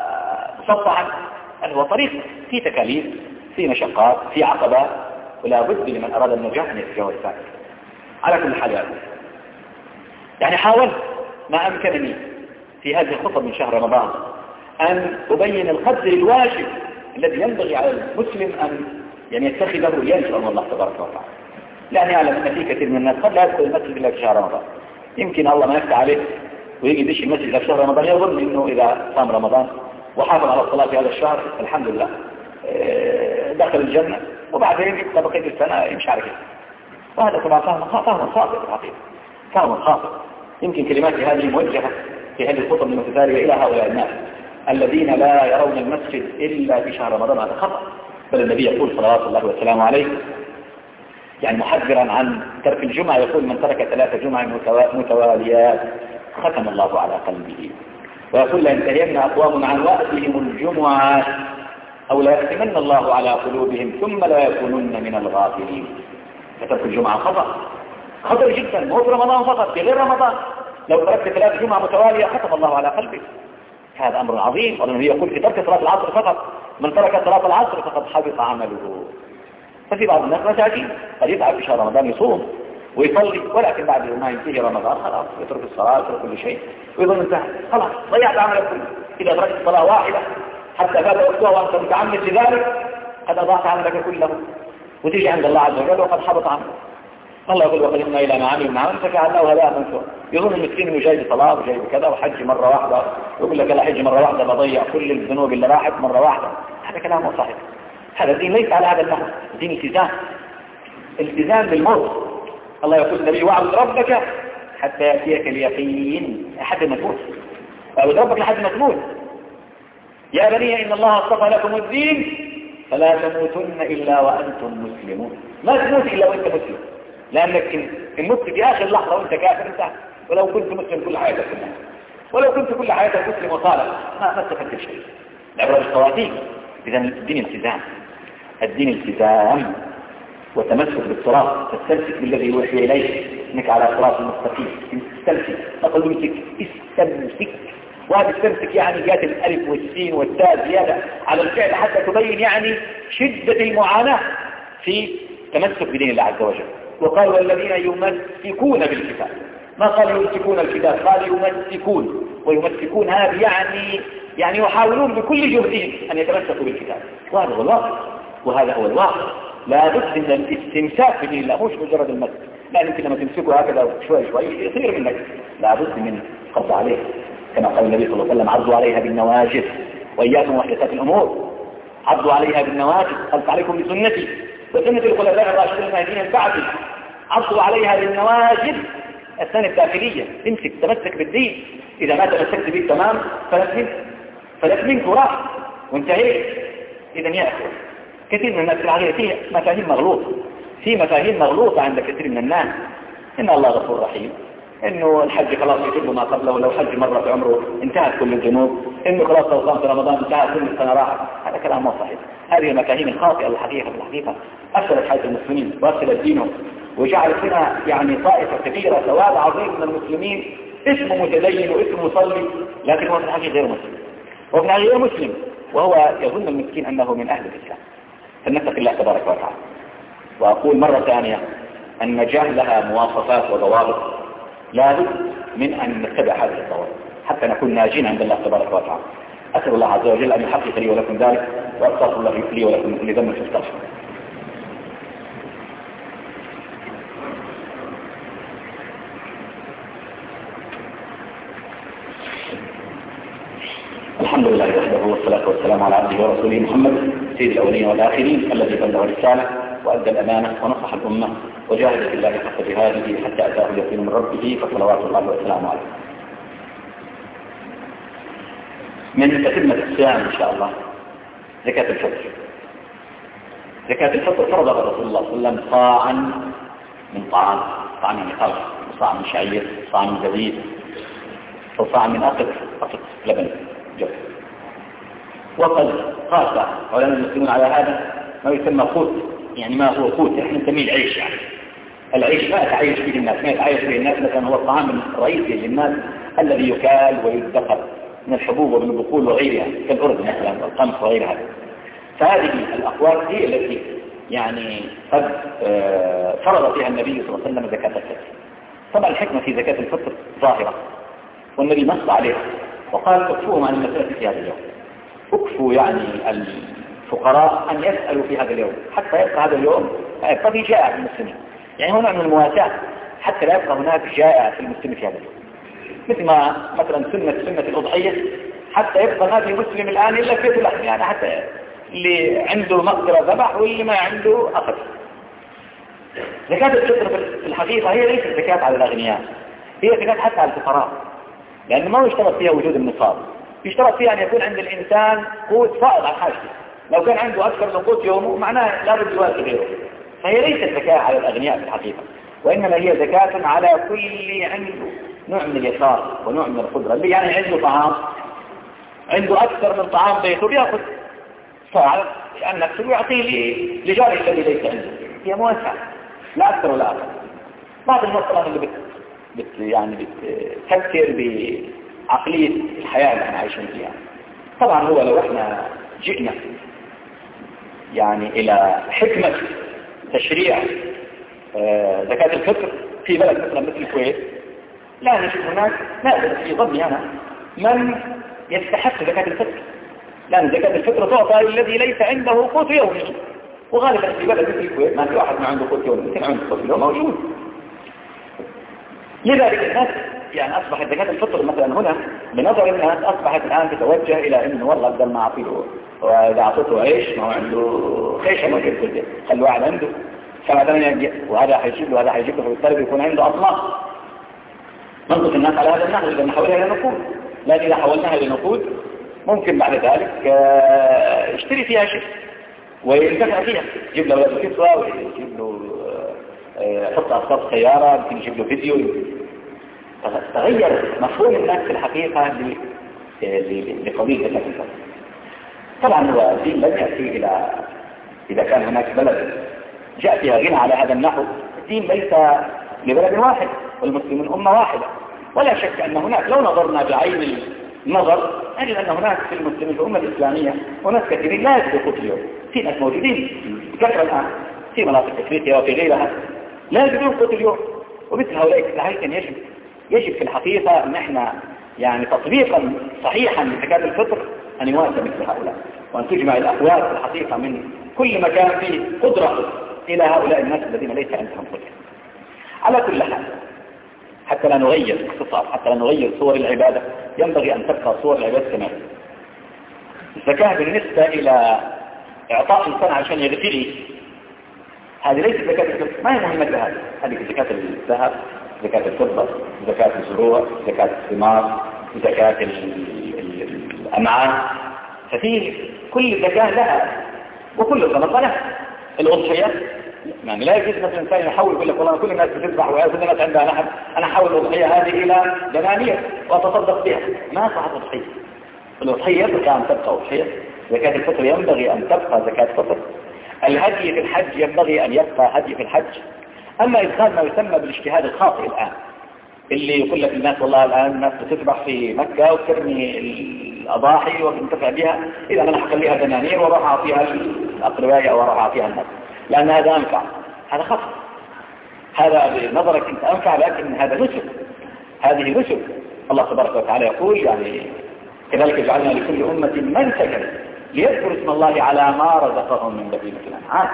A: مسطحا، بل هو طريق في تكاليف، في مشقات، في عقبات، ولا بد لمن أراد النجاح أن يتجاوز ذلك. على كل حال يعني حاولت ما أمكنني في هذه الخطب من شهر رمضان أن أبين القدر الواجب الذي ينبغي على المسلم أن يعني يتخذه ينشأ من الله تبارك وتعالى. لأني أعلم أن في كثير من الناس قد لا يدخل المسجد إلا في شهر رمضان. يمكن الله ما يفتح عليه ويجي يدش المسجد في شهر رمضان، يظن أنه إذا صام رمضان وحافظ على الصلاة في هذا الشهر الحمد لله دخل الجنة، وبعدين يبقى بقية السنة يمشي على كده. وهذا طبعا فهم فهم خاطئ الحقيقة، فهم خاطئ. يمكن كلماتي هذه موجهة في هذه الخطب المتتالية إلى هؤلاء الناس الذين لا يرون المسجد إلا في شهر رمضان. هذا خطأ. بل النبي يقول صلوات الله وسلامه عليه يعني محذرا عن ترك الجمعة، يقول من ترك ثلاث جمع متواليات ختم الله على قلبه. ويقول لينتهين أقوام عن وقتهم الجمعة أو لا يختمن الله على قلوبهم ثم لا يكونن من الغافلين. فترك الجمعة خطأ خطر جدا، مو في رمضان فقط، في غير رمضان. لو تركت ثلاث جمعة متوالية ختم الله على قلبك. هذا أمر عظيم. والنبي يقول في ترك صلاة العصر فقط، من ترك صلاة العصر فقد حبط عمله. ففي بعض الناس مساكين قد يتعب في شهر رمضان يصوم ويصلي، ولكن بعد ما ينتهي رمضان خلاص يترك الصلاة ويترك كل شيء ويظن انتهى، خلاص ضيعت عملك كله. إذا تركت صلاة واحدة حتى فات وقتها وأنت متعمد لذلك قد أضاعت عملك كله، وتيجي عند الله عز وجل وقد حبط عملك. الله يقول وقدمنا إلى ما عملوا من عمل فجعلناه هباء منثورا. يظن المسكين انه جاي بصلاة وجاي بكذا وحج مرة واحدة، يقول لك لا حج مرة واحدة بضيع كل الذنوب اللي راحت مرة واحدة. هذا كلام مو صحيح. هذا الدين ليس على هذا النحو، الدين التزام، التزام بالموت. الله يقول النبي واعبد ربك حتى يأتيك اليقين لحد ما تموت. واعبد ربك لحد ما تموت. يا بني إن الله اصطفى لكم الدين فلا تموتن إلا وأنتم مسلمون. ما تموت إلا وأنت مسلم، لأنك إن مت في آخر لحظة وأنت كافر انت، ولو كنت مسلم كل حياتك كلها، ولو كنت كل حياتك مسلم وصالح ما استفدت شيء. العبرة بالخواتيم. إذا الدين التزام، الدين التزام وتمسك بالصراط، تستمسك بالذي يوحي إليه انك على صراط المستقيم. استمسك، أقول امسك، استمسك. وهذا استمسك يعني جاءت الألف والسين والتاء زيادة على الفعل حتى تبين يعني شدة المعاناة في تمسك بدين الله عز وجل. وقال والذين يمسكون بالكتاب، ما قال يمسكون الكتاب، قال يمسكون. ويمسكون هذا يعني يعني يحاولون بكل جهدهم أن يتمسكوا بالكتاب، وهذا هو الواقع، وهذا هو الواقع. لا بد من الاستمساك بدين الله، مش مجرد المسك. لا يمكن لما تمسكه هكذا شوي شوي يصير منك، لا بد من قبض عليه كما قال النبي صلى الله عليه وسلم عضوا عليها بالنواجذ وإياكم محدثات الأمور. عضوا عليها بالنواجذ، قلت عليكم بسنتي وسنة الخلفاء الراشدين المهديين من بعد عضوا عليها بالنواجذ السنة الداخلية. تمسك تمسك بالدين، إذا ما تمسكت به تمام فلت منك فلت منك وراح وانتهيت. إذا يا أخوة كثير من الناس العقيدة فيه مفاهيم مغلوطة، في مفاهيم مغلوطة عند كثير من الناس. إن الله غفور رحيم، إنه الحج خلاص يجب ما قبله، لو حج مرة في عمره انتهت كل الذنوب، إنه خلاص لو صام في رمضان انتهت كل السنة راحت. هذا كلام مو صحيح. هذه المفاهيم الخاطئة الحقيقة في الحقيقة أفسدت حياة المسلمين وأفسدت دينهم، وجعلت هنا يعني طائفة كبيرة سواد عظيم من المسلمين اسمه متدين واسمه مصلي، لكن هو في الحقيقة غير مسلم، هو في الحقيقة غير مسلم، وهو يظن المسكين أنه من أهل الإسلام. فلنتق الله تبارك وتعالى. وأقول مرة ثانية أن النجاة لها مواصفات وضوابط، لابد من أن نتبع هذه الضوابط حتى نكون ناجين عند الله تبارك وتعالى. أسأل الله عز وجل أن يحقق لي ولكم ذلك، وأستغفر الله لي ولكم من كل ذنب فاستغفر. الحمد لله وحده والصلاة والسلام على عبده ورسوله محمد سيد الأولين والآخرين الذي بلغ الرسالة وأدى الأمانة ونصح الأمة وجاهد في الله حق جهاده حتى أتاه اليقين من ربه، فصلوات الله وسلامه عليه. من تتمة الصيام إن شاء الله زكاة الفطر. زكاة الفطر فرضها رسول الله صلى الله عليه وسلم صاعا من طعام، طعام من خلق، وصاع من شعير، وصاع من زبيب، وصاع من أقط أقط لبن جف. وقد قاس علماء المسلمون على هذا ما يسمى قوت، يعني ما هو قوت احنا نسميه العيش. يعني العيش ما يتعايش به الناس، ما يتعايش به الناس مثلا هو الطعام الرئيسي للناس الذي يكال ويدخر من الحبوب ومن البقول وغيرها كالأرز مثلا والقمح وغيرها. فهذه الأقوال هي التي يعني قد فرض فيها النبي صلى الله عليه وسلم زكاة الفطر. طبعا الحكمة في زكاة الفطر ظاهرة، والنبي نص عليها وقال اكفوهم عن المسألة في هذا اليوم. اكفوا يعني الفقراء أن يسألوا في هذا اليوم حتى يبقى هذا اليوم قد جاء في المسلمين. يعني هنا من المواساة حتى لا يبقى هناك جائع في المسلم في هذا اليوم، مثل ما مثلا سنة سنة الأضحية حتى يبقى ما في مسلم الآن إلا في اللحم، يعني حتى اللي عنده مقدرة ذبح واللي ما عنده أخذ. زكاة الفطر في الحقيقة هي ليست زكاة على الأغنياء، هي زكاة حتى على الفقراء، لأنه ما يشترط فيها وجود النصاب، يشترط فيها أن يكون عند الإنسان قوت فائض عن حاجته. لو كان عنده أكثر من قوت يومه معناه لا بد يوازي غيره. فهي ليست زكاة على الأغنياء في الحقيقة، وإنما هي زكاة على كل عنده نوع من اليسار ونوع من القدرة. اللي يعني عنده طعام، عنده أكثر من طعام بيته بيأخذ صاع عن نفسه ويعطيه لجاره الذي ليس عنده. هي مواساة لا أكثر ولا أقل. بعض الناس طبعا اللي بت... بت... يعني بتفكر بعقلية الحياة اللي احنا عايشين فيها. طبعا هو لو احنا جئنا يعني إلى حكمة تشريع آه زكاة الفطر في بلد مثلا مثل الكويت، لا نجد هناك نادر في ظني أنا من يستحق زكاة الفطر، لأن زكاة الفطر تعطى الذي ليس عنده قوت يومي، وغالبا في بلد مثل الكويت ما في واحد ما عنده قوت يومي، يمكن عنده قوت يومي موجود. لذلك الناس يعني أصبحت زكاة الفطر مثلا هنا بنظر الناس أصبحت الآن تتوجه إلى إنه والله بدل ما أعطيه وإذا أعطيته عيش ما هو عنده خيشة ما يقدر خلوا واحد عنده فمثلا يجي وهذا حيجيب له وهذا حيجيب له، فبالتالي يكون عنده أطلاق. ننقص الناس على هذا النحو إذا نحولها إلى نقود، لكن إذا حولناها إلى نقود ممكن بعد ذلك يشتري فيها شيء وينتفع فيها، يجيب له ولد كسوة ويجيب له يحط أصوات سيارة، يمكن يجيب له فيديو. تغير مفهوم الناس في الحقيقة لقضية زكاة الفطر. طبعا هو الدين لن يأتي إلى إذا كان هناك بلد جاء فيها غنى على هذا النحو. الدين ليس لبلد واحد والمسلمون أمة واحدة، ولا شك أن هناك لو نظرنا بعين النظر نجد أن هناك في المسلمين في الأمة الإسلامية وناس كثيرين لا يجدوا قوت اليوم. في ناس موجودين كثرة الآن في مناطق أفريقيا وفي غيرها لا يجدون قوت اليوم، ومثل هؤلاء كان يجب يجب في الحقيقة أن احنا يعني تطبيقا صحيحا لزكاة الفطر أن يواسى مثل هؤلاء، وأن تجمع الأقوال في الحقيقة من كل مكان فيه قدرة إلى هؤلاء الناس الذين ليس عندهم قدرة. على كل حال حتى لا نغير اختصار، حتى لا نغير صور العبادة، ينبغي أن تبقى صور العبادة كما هي. الزكاة بالنسبة إلى إعطاء إنسان عشان يغتري هذه ليست زكاة الفطر، ما هي مهمتها هذه؟ هذه زكاة الذهب، زكاة الفضة، زكاة الزروع، زكاة الثمار، زكاة الأمعاء. ففي كل زكاة لها وكل صدقة لها. الأضحية يعني لا يجوز مثلا الإنسان يحول يقول لك والله كل الناس بتذبح وكل الناس عندها لحم، أنا أحول الأضحية هذه إلى دنانير وأتصدق بها. ما صحت أضحية. الأضحية ينبغي أن تبقى أضحية، زكاة الفطر ينبغي أن تبقى زكاة فطر، الهدي في الحج ينبغي أن يبقى هدي في الحج. أما إدخال ما يسمى بالاجتهاد الخاطئ الآن اللي يقول لك الناس والله الآن الناس بتذبح في مكة وترمي الأضاحي وبنتفع بها، إذا أنا أخليها دنانير وراح أعطيها الأقرباء أو راح أعطيها الناس، لأن هذا أنفع. هذا خطأ. هذا بنظرك أنت أنفع، لكن هذا نسك، هذه نسك. الله تبارك وتعالى يقول يعني كذلك جعلنا لكل أمة منسكا ليذكروا اسم الله على ما رزقهم من بهيمة الأنعام.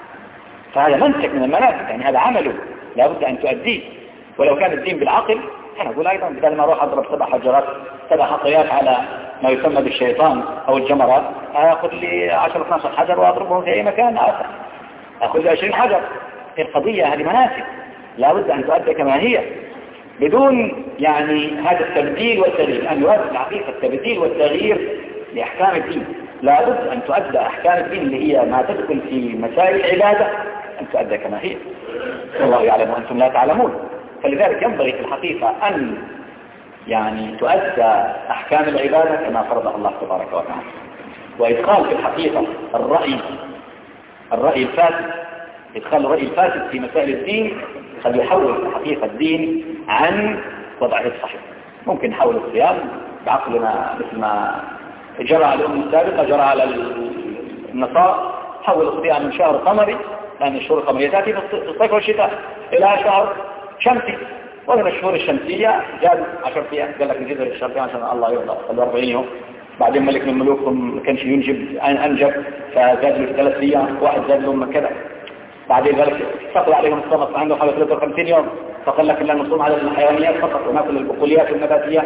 A: فهذا منسك من المناسك، يعني هذا عمله لا بد أن تؤديه. ولو كان الدين بالعقل أنا أقول أيضا بدل ما أروح أضرب سبع حجرات سبع خطيات على ما يسمى بالشيطان أو الجمرات، أخذ لي عشرة اثناشر حجر وأضربهم في أي مكان آخر، أخذ لي عشرين حجر. القضية هذه مناسك لا بد أن تؤدى كما هي بدون يعني هذا التبديل والتغيير. أن يؤدى الحقيقة التبديل والتغيير لأحكام الدين، لا بد أن تؤدى أحكام الدين اللي هي ما تدخل في مسائل العبادة أن تؤدى كما هي. والله يعلم وأنتم لا تعلمون. فلذلك ينبغي في الحقيقة أن يعني تؤدى أحكام العبادة كما فرضها الله تبارك وتعالى. وإدخال في الحقيقة الرأي الرأي الفاسد، إدخال الرأي الفاسد في مسائل الدين قد يحول في الحقيقة الدين عن وضعه الصحيح. ممكن نحول الصيام بعقلنا مثل ما جرى على الأمم السابقة، جرى على النصارى، حول الصيام من شهر قمري، لأن الشهور القمرية تأتي في الصيف والشتاء، إلى شهر شمسي، ومن الشهور الشمسية جاب عشر أيام، قال لك نجيب الشهر عشان الله يرضى خلوا أربعين يوم. بعدين ملك من ملوكهم ما كانش ينجب أنجب فزاد له ثلاث أيام، واحد زاد له من كذا. بعدين ذلك فقل عليهم الصمت عنده حوالي ثلاثة وخمسين يوم، فقال لك إلا نصوم على الحيوانيات فقط وناكل البقوليات والنباتيات.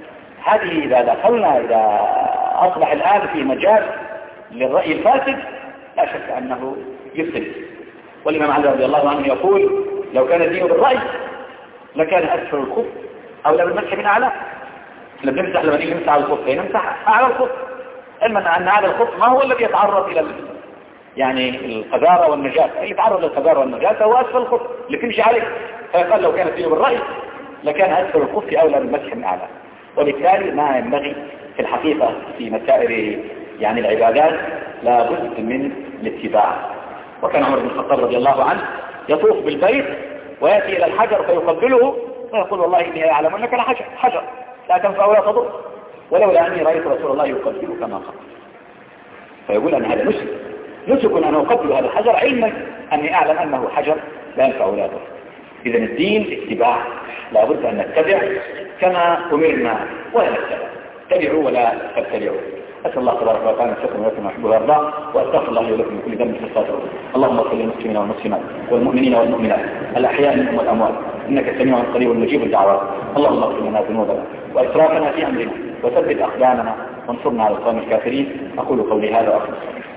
A: هذه إذا دخلنا إذا أصبح الآن في مجال للرأي الفاسد لا شك أنه يفسد. والإمام علي رضي الله عنه يقول لو كان الدين بالرأي لكان أسفل الخف أولى بالمسح من أعلى. لما نمسح لما نيجي نمسح على الخف نمسح أعلى الخف، علما أن أعلى الخف ما هو الذي يتعرض إلى يعني القذارة والنجاسة، اللي يتعرض للقذارة والنجاسة هو أسفل الخف اللي تمشي عليه. فيقال لو كان الدين بالرأي لكان أسفل الخف أولى بالمسح من أعلى. وبالتالي ما ينبغي في الحقيقة في مسائل يعني العبادات لا بد من الاتباع. وكان عمر بن الخطاب رضي الله عنه يطوف بالبيت ويأتي إلى الحجر فيقبله ويقول والله إني أعلم أنك لحجر حجر لا تنفع ولا تضر، ولولا أني رأيت رسول الله يقبله كما قال. فيقول أن هذا نسك نسك أن أقبل هذا الحجر علما أني أعلم أنه حجر لا ينفع ولا يضر. إذا الدين اتباع، لا بد أن نتبع كما أمرنا ولا نتبع، اتبعوا ولا تبتدعوا. أسأل الله تبارك وتعالى أن يشكركم ولكم ويحبه ويرضى، وأستغفر الله ولكم من كل ذنب فاستغفروه. اللهم اغفر للمسلمين والمسلمات والمؤمنين والمؤمنات الأحياء منهم والأموات إنك سميع قريب مجيب الدعوات. اللهم اغفر لنا ذنوبنا وإسرافنا في أمرنا وثبت أقدامنا وانصرنا على القوم الكافرين. أقول قولي هذا وأخلص.